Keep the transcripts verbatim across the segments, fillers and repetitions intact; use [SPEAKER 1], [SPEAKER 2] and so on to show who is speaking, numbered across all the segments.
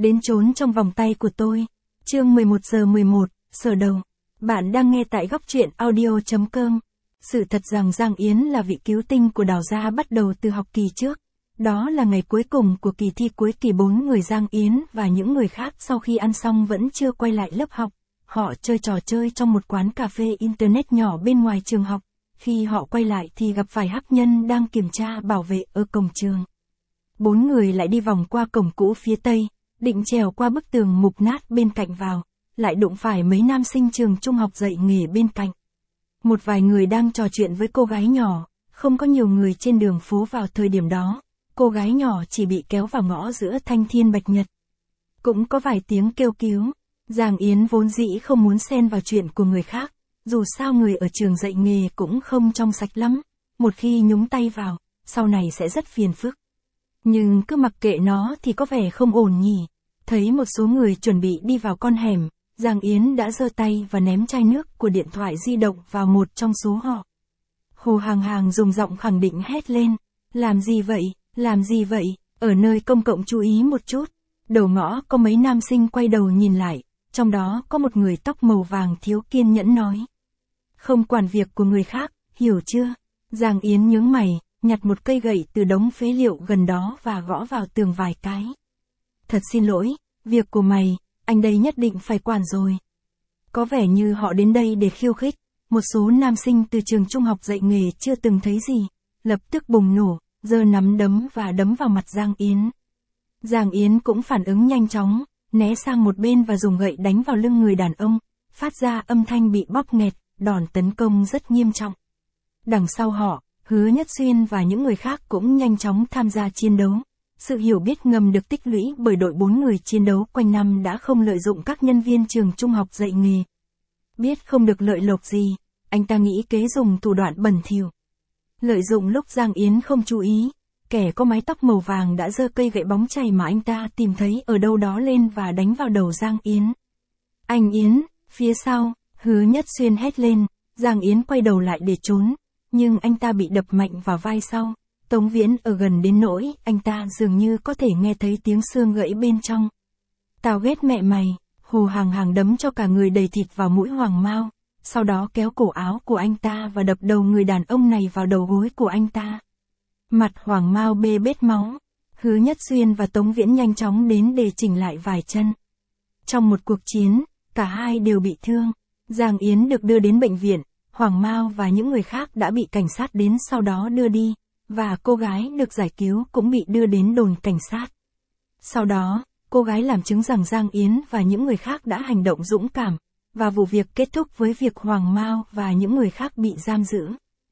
[SPEAKER 1] đến trốn trong vòng tay của tôi. Chương mười một giờ mười một, sở đầu. Bạn đang nghe tại góc truyện audio chấm com. Sự thật rằng Giang Yến là vị cứu tinh của Đào gia bắt đầu từ học kỳ trước. Đó là ngày cuối cùng của kỳ thi cuối kỳ bốn, người Giang Yến và những người khác sau khi ăn xong vẫn chưa quay lại lớp học. Họ chơi trò chơi trong một quán cà phê internet nhỏ bên ngoài trường học. Khi họ quay lại thì gặp phải hắc nhân đang kiểm tra bảo vệ ở cổng trường. Bốn người lại đi vòng qua cổng cũ phía tây, định trèo qua bức tường mục nát bên cạnh vào, lại đụng phải mấy nam sinh trường trung học dạy nghề bên cạnh. Một vài người đang trò chuyện với cô gái nhỏ, không có nhiều người trên đường phố vào thời điểm đó, cô gái nhỏ chỉ bị kéo vào ngõ giữa thanh thiên bạch nhật. Cũng có vài tiếng kêu cứu, Giang Yến vốn dĩ không muốn xen vào chuyện của người khác, dù sao người ở trường dạy nghề cũng không trong sạch lắm, một khi nhúng tay vào, sau này sẽ rất phiền phức. Nhưng cứ mặc kệ nó thì có vẻ không ổn nhỉ. Thấy một số người chuẩn bị đi vào con hẻm, Giang Yến đã giơ tay và ném chai nước của điện thoại di động vào một trong số họ. Hồ Hàng Hàng dùng giọng khẳng định hét lên, làm gì vậy, làm gì vậy, ở nơi công cộng chú ý một chút. Đầu ngõ có mấy nam sinh quay đầu nhìn lại, trong đó có một người tóc màu vàng thiếu kiên nhẫn nói. Không quản việc của người khác, hiểu chưa? Giang Yến nhướng mày, nhặt một cây gậy từ đống phế liệu gần đó và gõ vào tường vài cái. Thật xin lỗi, việc của mày, anh đây nhất định phải quản rồi. Có vẻ như họ đến đây để khiêu khích, một số nam sinh từ trường trung học dạy nghề chưa từng thấy gì, lập tức bùng nổ, giơ nắm đấm và đấm vào mặt Giang Yến. Giang Yến cũng phản ứng nhanh chóng, né sang một bên và dùng gậy đánh vào lưng người đàn ông, phát ra âm thanh bị bóp nghẹt, đòn tấn công rất nghiêm trọng. Đằng sau họ, Hứa Nhất Xuyên và những người khác cũng nhanh chóng tham gia chiến đấu. Sự hiểu biết ngầm được tích lũy bởi đội bốn người chiến đấu quanh năm đã không lợi dụng các nhân viên trường trung học dạy nghề. Biết không được lợi lộc gì, anh ta nghĩ kế dùng thủ đoạn bẩn thỉu. Lợi dụng lúc Giang Yến không chú ý, kẻ có mái tóc màu vàng đã giơ cây gậy bóng chày mà anh ta tìm thấy ở đâu đó lên và đánh vào đầu Giang Yến. Anh Yến, phía sau, Hứa Nhất Xuyên hét lên, Giang Yến quay đầu lại để trốn, nhưng anh ta bị đập mạnh vào vai sau. Tống Viễn ở gần đến nỗi anh ta dường như có thể nghe thấy tiếng xương gãy bên trong. Tao ghét mẹ mày. Hồ Hàng Hàng đấm cho cả người đầy thịt vào mũi Hoàng Mao, sau đó kéo cổ áo của anh ta và đập đầu người đàn ông này vào đầu gối của anh ta. Mặt Hoàng Mao bê bết máu. Hứa Nhất Xuyên và Tống Viễn nhanh chóng đến để chỉnh lại vài chân. Trong một cuộc chiến, cả hai đều bị thương. Giang Yến được đưa đến bệnh viện, Hoàng Mao và những người khác đã bị cảnh sát đến sau đó đưa đi, và cô gái được giải cứu cũng bị đưa đến đồn cảnh sát. Sau đó, cô gái làm chứng rằng Giang Yến và những người khác đã hành động dũng cảm, và vụ việc kết thúc với việc Hoàng Mao và những người khác bị giam giữ.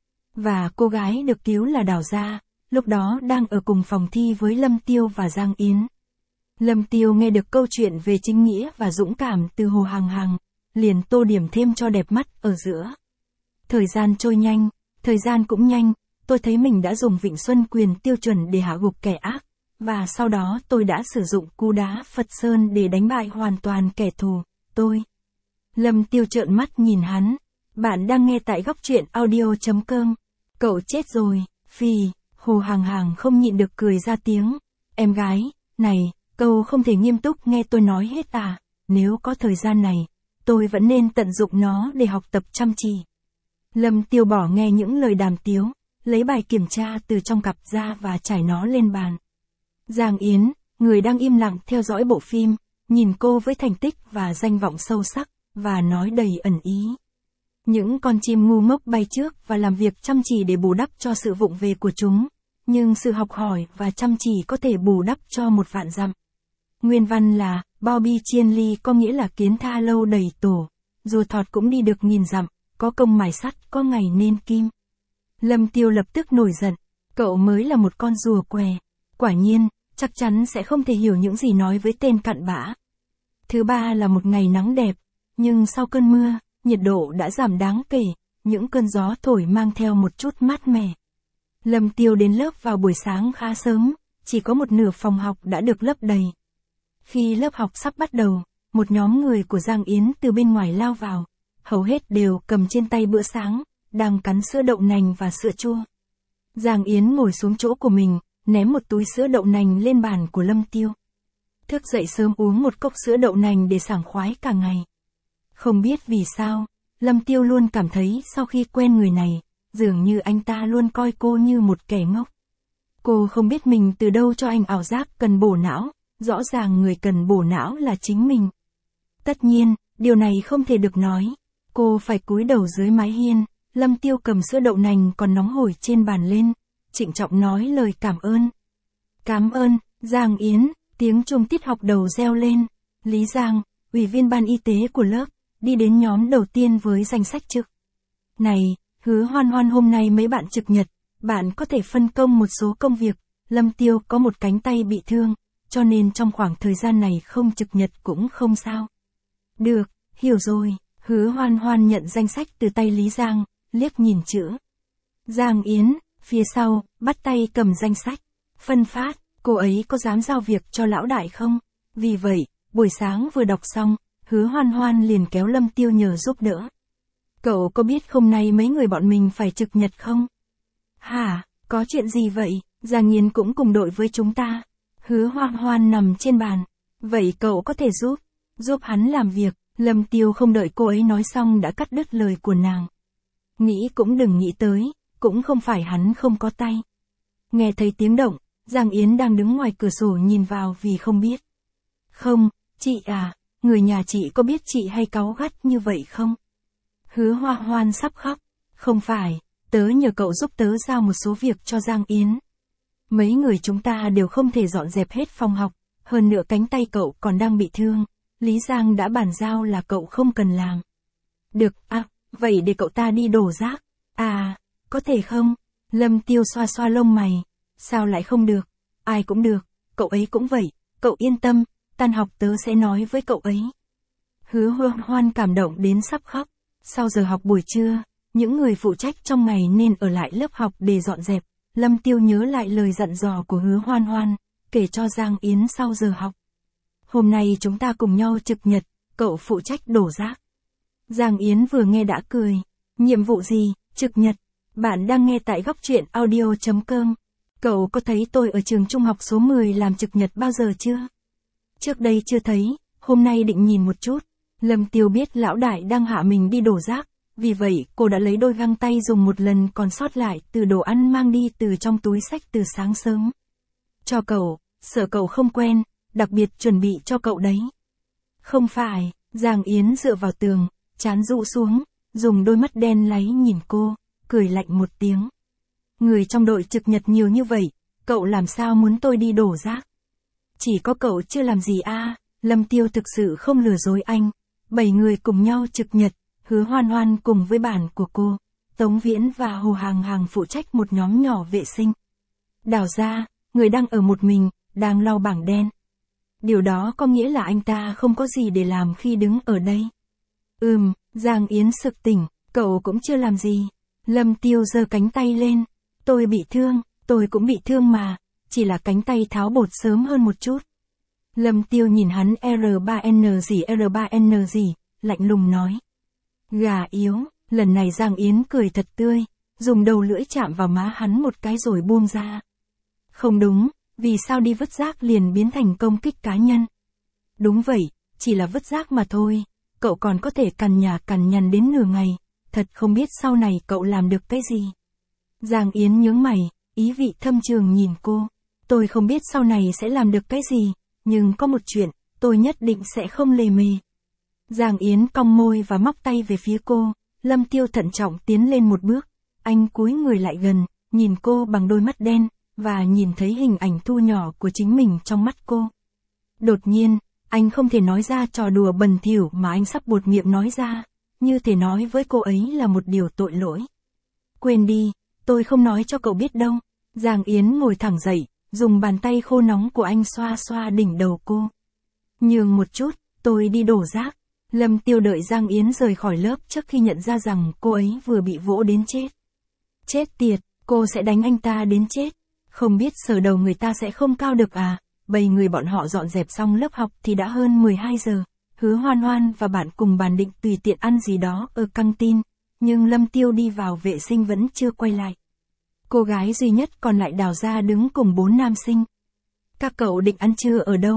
[SPEAKER 1] Và cô gái được cứu là Đào Gia, lúc đó đang ở cùng phòng thi với Lâm Tiêu và Giang Yến. Lâm Tiêu nghe được câu chuyện về chính nghĩa và dũng cảm từ Hồ Hàng Hàng, liền tô điểm thêm cho đẹp mắt ở giữa. Thời gian trôi nhanh, thời gian cũng nhanh, tôi thấy mình đã dùng Vịnh Xuân Quyền tiêu chuẩn để hạ gục kẻ ác, và sau đó tôi đã sử dụng cú đá Phật Sơn để đánh bại hoàn toàn kẻ thù, tôi. Lâm Tiêu trợn mắt nhìn hắn. Bạn đang nghe tại góc truyện audio chấm com. Cậu chết rồi, phì. Hồ Hàng Hàng không nhịn được cười ra tiếng. Em gái, này, cậu không thể nghiêm túc nghe tôi nói hết à, nếu có thời gian này, tôi vẫn nên tận dụng nó để học tập chăm chỉ. Lâm Tiêu bỏ nghe những lời đàm tiếu, lấy bài kiểm tra từ trong cặp ra và trải nó lên bàn. Giang Yến, người đang im lặng theo dõi bộ phim, nhìn cô với thành tích và danh vọng sâu sắc, và nói đầy ẩn ý. Những con chim ngu ngốc bay trước và làm việc chăm chỉ để bù đắp cho sự vụng về của chúng, nhưng sự học hỏi và chăm chỉ có thể bù đắp cho một vạn dặm. Nguyên văn là, Bobby chiên ly có nghĩa là kiến tha lâu đầy tổ, rùa thọt cũng đi được nghìn dặm, có công mài sắt có ngày nên kim. Lâm Tiêu lập tức nổi giận, cậu mới là một con rùa què, quả nhiên, chắc chắn sẽ không thể hiểu những gì nói với tên cặn bã. Thứ ba là một ngày nắng đẹp, nhưng sau cơn mưa, nhiệt độ đã giảm đáng kể, những cơn gió thổi mang theo một chút mát mẻ. Lâm Tiêu đến lớp vào buổi sáng khá sớm, chỉ có một nửa phòng học đã được lấp đầy. Khi lớp học sắp bắt đầu, một nhóm người của Giang Yến từ bên ngoài lao vào, hầu hết đều cầm trên tay bữa sáng, đang cắn sữa đậu nành và sữa chua. Giang Yến ngồi xuống chỗ của mình, ném một túi sữa đậu nành lên bàn của Lâm Tiêu. Thức dậy sớm uống một cốc sữa đậu nành để sảng khoái cả ngày. Không biết vì sao, Lâm Tiêu luôn cảm thấy sau khi quen người này, dường như anh ta luôn coi cô như một kẻ ngốc. Cô không biết mình từ đâu cho anh ảo giác cần bổ não, rõ ràng người cần bổ não là chính mình. Tất nhiên, điều này không thể được nói. Cô phải cúi đầu dưới mái hiên, Lâm Tiêu cầm sữa đậu nành còn nóng hổi trên bàn lên, trịnh trọng nói lời cảm ơn. Cảm ơn, Giang Yến, tiếng chuông tiết học đầu reo lên. Lý Giang, ủy viên ban y tế của lớp, đi đến nhóm đầu tiên với danh sách trực. Này, Hứa Hoan Hoan hôm nay mấy bạn trực nhật, bạn có thể phân công một số công việc. Lâm Tiêu có một cánh tay bị thương, cho nên trong khoảng thời gian này không trực nhật cũng không sao. Được, hiểu rồi. Hứa Hoan Hoan nhận danh sách từ tay Lý Giang, liếc nhìn chữ. Giang Yến, phía sau, bắt tay cầm danh sách. Phân phát, cô ấy có dám giao việc cho lão đại không? Vì vậy, buổi sáng vừa đọc xong, Hứa Hoan Hoan liền kéo Lâm Tiêu nhờ giúp đỡ. Cậu có biết hôm nay mấy người bọn mình phải trực nhật không? Hả, có chuyện gì vậy? Giang Yến cũng cùng đội với chúng ta. Hứa Hoan Hoan nằm trên bàn. Vậy cậu có thể giúp, giúp hắn làm việc. Lâm Tiêu không đợi cô ấy nói xong đã cắt đứt lời của nàng. Nghĩ cũng đừng nghĩ tới, cũng không phải hắn không có tay. Nghe thấy tiếng động, Giang Yến đang đứng ngoài cửa sổ nhìn vào vì không biết. Không, chị à, người nhà chị có biết chị hay cáu gắt như vậy không? Hứa Hoa Hoan sắp khóc. Không phải, tớ nhờ cậu giúp tớ giao một số việc cho Giang Yến. Mấy người chúng ta đều không thể dọn dẹp hết phòng học, hơn nữa cánh tay cậu còn đang bị thương. Lý Giang đã bàn giao là cậu không cần làm. Được, à, vậy để cậu ta đi đổ rác. À, có thể không? Lâm Tiêu xoa xoa lông mày. Sao lại không được? Ai cũng được, cậu ấy cũng vậy, cậu yên tâm, tan học tớ sẽ nói với cậu ấy. Hứa Hoan Hoan cảm động đến sắp khóc. Sau giờ học buổi trưa, những người phụ trách trong ngày nên ở lại lớp học để dọn dẹp. Lâm Tiêu nhớ lại lời dặn dò của Hứa Hoan Hoan, kể cho Giang Yến sau giờ học. Hôm nay chúng ta cùng nhau trực nhật, cậu phụ trách đổ rác. Giang Yến vừa nghe đã cười. Nhiệm vụ gì, trực nhật? Bạn đang nghe tại góc truyện audio chấm com. Cậu có thấy tôi ở trường trung học số mười làm trực nhật bao giờ chưa? Trước đây chưa thấy, hôm nay định nhìn một chút. Lâm Tiêu biết lão đại đang hạ mình đi đổ rác, vì vậy cô đã lấy đôi găng tay dùng một lần còn sót lại từ đồ ăn mang đi từ trong túi xách từ sáng sớm. Cho cậu, sợ cậu không quen, đặc biệt chuẩn bị cho cậu đấy. Không phải, Giang Yến dựa vào tường, trán rũ xuống, dùng đôi mắt đen láy nhìn cô, cười lạnh một tiếng. Người trong đội trực nhật nhiều như vậy, cậu làm sao muốn tôi đi đổ rác? Chỉ có cậu chưa làm gì à? Lâm Tiêu thực sự không lừa dối anh. Bảy người cùng nhau trực nhật, Hứa Hoan Hoan cùng với bản của cô, Tống Viễn và Hồ Hàng Hàng phụ trách một nhóm nhỏ vệ sinh. Đào ra, người đang ở một mình, đang lau bảng đen. Điều đó có nghĩa là anh ta không có gì để làm khi đứng ở đây. Ừm, Giang Yến sực tỉnh, cậu cũng chưa làm gì. Lâm Tiêu giơ cánh tay lên. Tôi bị thương, tôi cũng bị thương mà, chỉ là cánh tay tháo bột sớm hơn một chút. Lâm Tiêu nhìn hắn R ba N gì R ba N gì, lạnh lùng nói. Gà yếu, lần này Giang Yến cười thật tươi, dùng đầu lưỡi chạm vào má hắn một cái rồi buông ra. Không đúng, vì sao đi vứt rác liền biến thành công kích cá nhân? Đúng vậy, chỉ là vứt rác mà thôi, cậu còn có thể cằn nhả cằn nhằn đến nửa ngày, thật không biết sau này cậu làm được cái gì. Giang Yến nhướng mày, ý vị thâm trường nhìn cô. Tôi không biết sau này sẽ làm được cái gì, nhưng có một chuyện, tôi nhất định sẽ không lề mề. Giang Yến cong môi và móc tay về phía cô. Lâm Tiêu thận trọng tiến lên một bước. Anh cúi người lại gần, nhìn cô bằng đôi mắt đen, và nhìn thấy hình ảnh thu nhỏ của chính mình trong mắt cô. Đột nhiên, anh không thể nói ra trò đùa bẩn thỉu mà anh sắp buột miệng nói ra, như thể nói với cô ấy là một điều tội lỗi. Quên đi, tôi không nói cho cậu biết đâu. Giang Yến ngồi thẳng dậy, dùng bàn tay khô nóng của anh xoa xoa đỉnh đầu cô. Nhường một chút, tôi đi đổ rác. Lâm Tiêu đợi Giang Yến rời khỏi lớp trước khi nhận ra rằng cô ấy vừa bị vỗ đến chết. Chết tiệt, cô sẽ đánh anh ta đến chết. Không biết sờ đầu người ta sẽ không cao được à? Bầy người bọn họ dọn dẹp xong lớp học thì đã hơn mười hai giờ. Hứa Hoan Hoan và bạn cùng bàn định tùy tiện ăn gì đó ở căng tin, nhưng Lâm Tiêu đi vào vệ sinh vẫn chưa quay lại. Cô gái duy nhất còn lại Đào ra đứng cùng bốn nam sinh. Các cậu định ăn trưa ở đâu?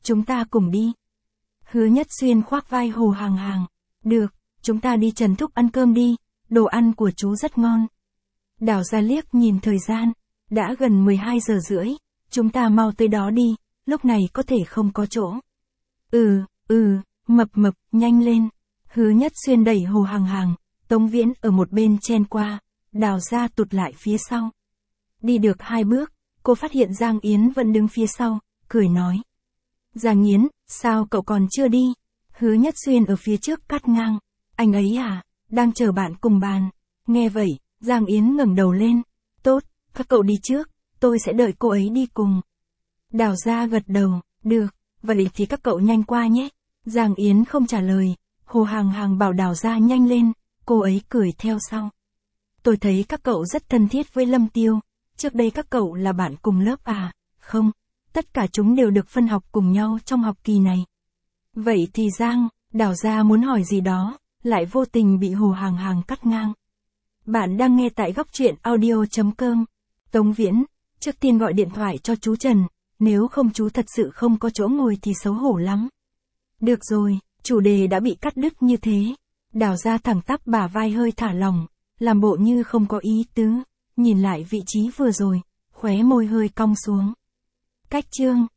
[SPEAKER 1] chúng ta cùng đi. Hứa Nhất Xuyên khoác vai Hồ Hàng Hàng. Được, chúng ta đi Trần Thúc ăn cơm đi, đồ ăn của chú rất ngon. Đào Gia liếc nhìn thời gian, đã gần mười hai giờ rưỡi, chúng ta mau tới đó đi, lúc này có thể không có chỗ. Ừ, ừ, mập mập, nhanh lên. Hứa Nhất Xuyên đẩy Hồ Hàng Hàng, Tống Viễn ở một bên chen qua, Đào Gia tụt lại phía sau. Đi được hai bước, cô phát hiện Giang Yến vẫn đứng phía sau, cười nói. Giang Yến, sao cậu còn chưa đi? Hứa Nhất Xuyên ở phía trước cắt ngang. Anh ấy à, đang chờ bạn cùng bàn. Nghe vậy, Giang Yến ngẩng đầu lên. Tốt, các cậu đi trước, tôi sẽ đợi cô ấy đi cùng. Đào Gia gật đầu, được, vậy thì các cậu nhanh qua nhé. Giang Yến không trả lời, Hồ Hàng Hàng bảo Đào Gia nhanh lên, cô ấy cười theo sau. Tôi thấy các cậu rất thân thiết với Lâm Tiêu, trước đây các cậu là bạn cùng lớp à? Không, tất cả chúng đều được phân học cùng nhau trong học kỳ này. Vậy thì Giang, Đào Gia muốn hỏi gì đó, lại vô tình bị Hồ Hàng Hàng cắt ngang. Bạn đang nghe tại góc truyện audio chấm com. Tống Viễn, trước tiên gọi điện thoại cho chú Trần, nếu không chú thật sự không có chỗ ngồi thì xấu hổ lắm. Được rồi, chủ đề đã bị cắt đứt như thế. Đào Gia thẳng tắp bả vai hơi thả lỏng, làm bộ như không có ý tứ, nhìn lại vị trí vừa rồi, khóe môi hơi cong xuống. Cách chương